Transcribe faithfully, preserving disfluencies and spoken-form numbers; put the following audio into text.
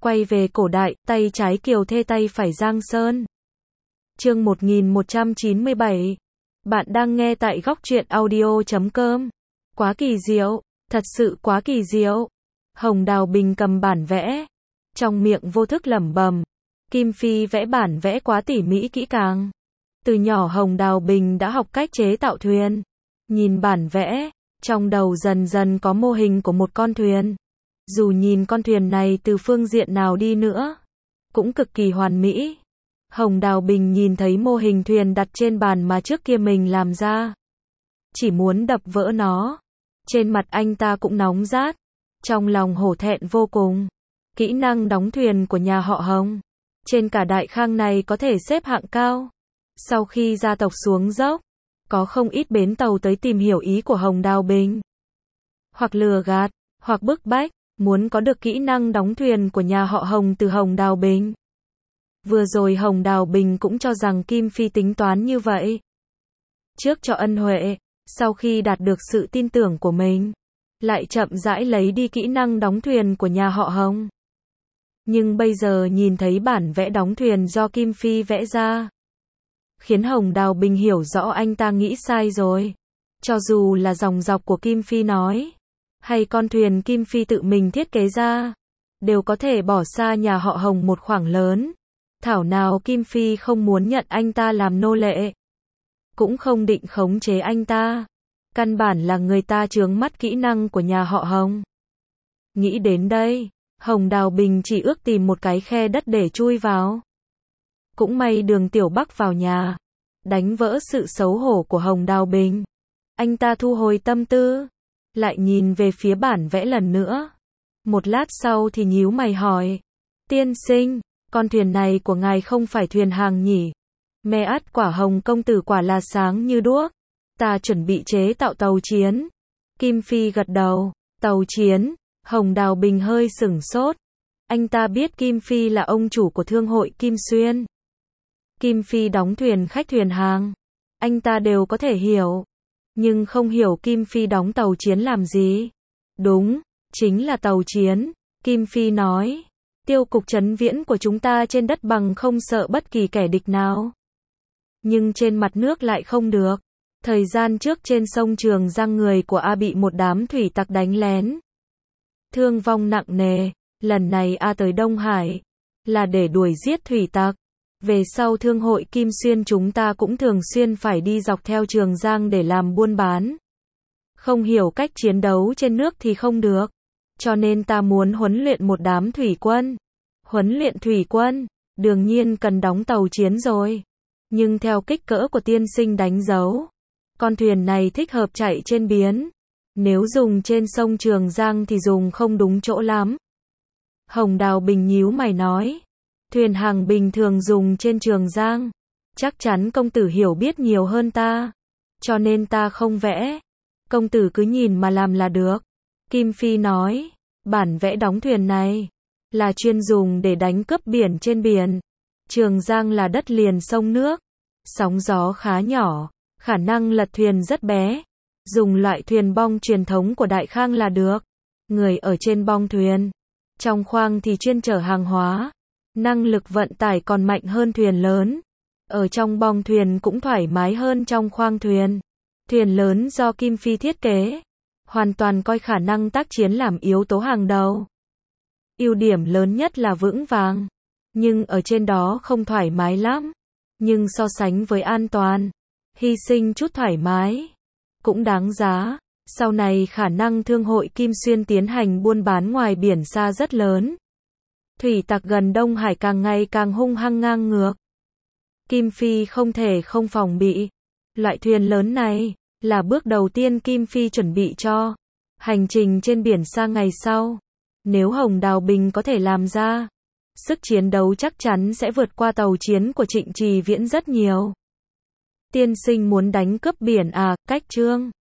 Quay về cổ đại, tay trái Kiều Thê tay phải Giang Sơn. Chương một nghìn một trăm chín mươi bảy. Bạn đang nghe tại góc truyện audio chấm com. Quá kỳ diệu, thật sự quá kỳ diệu. Hồng Đào Bình cầm bản vẽ, trong miệng vô thức lẩm bẩm. Kim Phi vẽ bản vẽ quá tỉ mỉ kỹ càng. Từ nhỏ Hồng Đào Bình đã học cách chế tạo thuyền. Nhìn bản vẽ, trong đầu dần dần có mô hình của một con thuyền. Dù nhìn con thuyền này từ phương diện nào đi nữa, cũng cực kỳ hoàn mỹ. Hồng Đào Bình nhìn thấy mô hình thuyền đặt trên bàn mà trước kia mình làm ra, chỉ muốn đập vỡ nó. Trên mặt anh ta cũng nóng rát, trong lòng hổ thẹn vô cùng. Kỹ năng đóng thuyền của nhà họ Hồng, trên cả Đại Khang này có thể xếp hạng cao. Sau khi gia tộc xuống dốc, có không ít bến tàu tới tìm hiểu ý của Hồng Đào Bình. Hoặc lừa gạt, hoặc bức bách, muốn có được kỹ năng đóng thuyền của nhà họ Hồng từ Hồng Đào Bình. Vừa rồi Hồng Đào Bình cũng cho rằng Kim Phi tính toán như vậy. Trước cho ân huệ, sau khi đạt được sự tin tưởng của mình, lại chậm rãi lấy đi kỹ năng đóng thuyền của nhà họ Hồng. Nhưng bây giờ nhìn thấy bản vẽ đóng thuyền do Kim Phi vẽ ra, khiến Hồng Đào Bình hiểu rõ anh ta nghĩ sai rồi. Cho dù là dòng dọc của Kim Phi nói, hay con thuyền Kim Phi tự mình thiết kế ra, đều có thể bỏ xa nhà họ Hồng một khoảng lớn. Thảo nào Kim Phi không muốn nhận anh ta làm nô lệ, cũng không định khống chế anh ta. Căn bản là người ta chướng mắt kỹ năng của nhà họ Hồng. Nghĩ đến đây, Hồng Đào Bình chỉ ước tìm một cái khe đất để chui vào. Cũng may Đường Tiểu Bắc vào nhà, đánh vỡ sự xấu hổ của Hồng Đào Bình. Anh ta thu hồi tâm tư, lại nhìn về phía bản vẽ lần nữa. Một lát sau thì nhíu mày hỏi, tiên sinh, con thuyền này của ngài không phải thuyền hàng nhỉ? Mẹ át quả Hồng công tử quả là sáng như đuốc. Ta chuẩn bị chế tạo tàu chiến. Kim Phi gật đầu. Tàu chiến. Hồng Đào Bình hơi sửng sốt. Anh ta biết Kim Phi là ông chủ của thương hội Kim Xuyên. Kim Phi đóng thuyền khách thuyền hàng, anh ta đều có thể hiểu. Nhưng không hiểu Kim Phi đóng tàu chiến làm gì. Đúng, chính là tàu chiến. Kim Phi nói, tiêu cục trấn viễn của chúng ta trên đất bằng không sợ bất kỳ kẻ địch nào. Nhưng trên mặt nước lại không được. Thời gian trước trên sông Trường Giang người của A bị một đám thủy tặc đánh lén, thương vong nặng nề. Lần này A tới Đông Hải là để đuổi giết thủy tặc. Về sau thương hội Kim Xuyên chúng ta cũng thường xuyên phải đi dọc theo Trường Giang để làm buôn bán. Không hiểu cách chiến đấu trên nước thì không được. Cho nên ta muốn huấn luyện một đám thủy quân. Huấn luyện thủy quân, đương nhiên cần đóng tàu chiến rồi. Nhưng theo kích cỡ của tiên sinh đánh dấu, con thuyền này thích hợp chạy trên biển. Nếu dùng trên sông Trường Giang thì dùng không đúng chỗ lắm. Hồng Đào Bình nhíu mày nói, thuyền hàng bình thường dùng trên Trường Giang, chắc chắn công tử hiểu biết nhiều hơn ta, cho nên ta không vẽ. Công tử cứ nhìn mà làm là được. Kim Phi nói, bản vẽ đóng thuyền này là chuyên dùng để đánh cướp biển trên biển. Trường Giang là đất liền sông nước, sóng gió khá nhỏ, khả năng lật thuyền rất bé. Dùng loại thuyền bong truyền thống của Đại Khang là được. Người ở trên bong thuyền, trong khoang thì chuyên chở hàng hóa. Năng lực vận tải còn mạnh hơn thuyền lớn. Ở trong bong thuyền cũng thoải mái hơn trong khoang thuyền. Thuyền lớn do Kim Phi thiết kế, hoàn toàn coi khả năng tác chiến làm yếu tố hàng đầu. Ưu điểm lớn nhất là vững vàng, nhưng ở trên đó không thoải mái lắm. Nhưng so sánh với an toàn, hy sinh chút thoải mái cũng đáng giá. Sau này khả năng thương hội Kim Xuyên tiến hành buôn bán ngoài biển xa rất lớn. Thủy tặc gần Đông Hải càng ngày càng hung hăng ngang ngược. Kim Phi không thể không phòng bị. Loại thuyền lớn này là bước đầu tiên Kim Phi chuẩn bị cho hành trình trên biển xa ngày sau. Nếu Hồng Đào Bình có thể làm ra, sức chiến đấu chắc chắn sẽ vượt qua tàu chiến của Trịnh Trì Viễn rất nhiều. Tiên sinh muốn đánh cướp biển à? Cách chương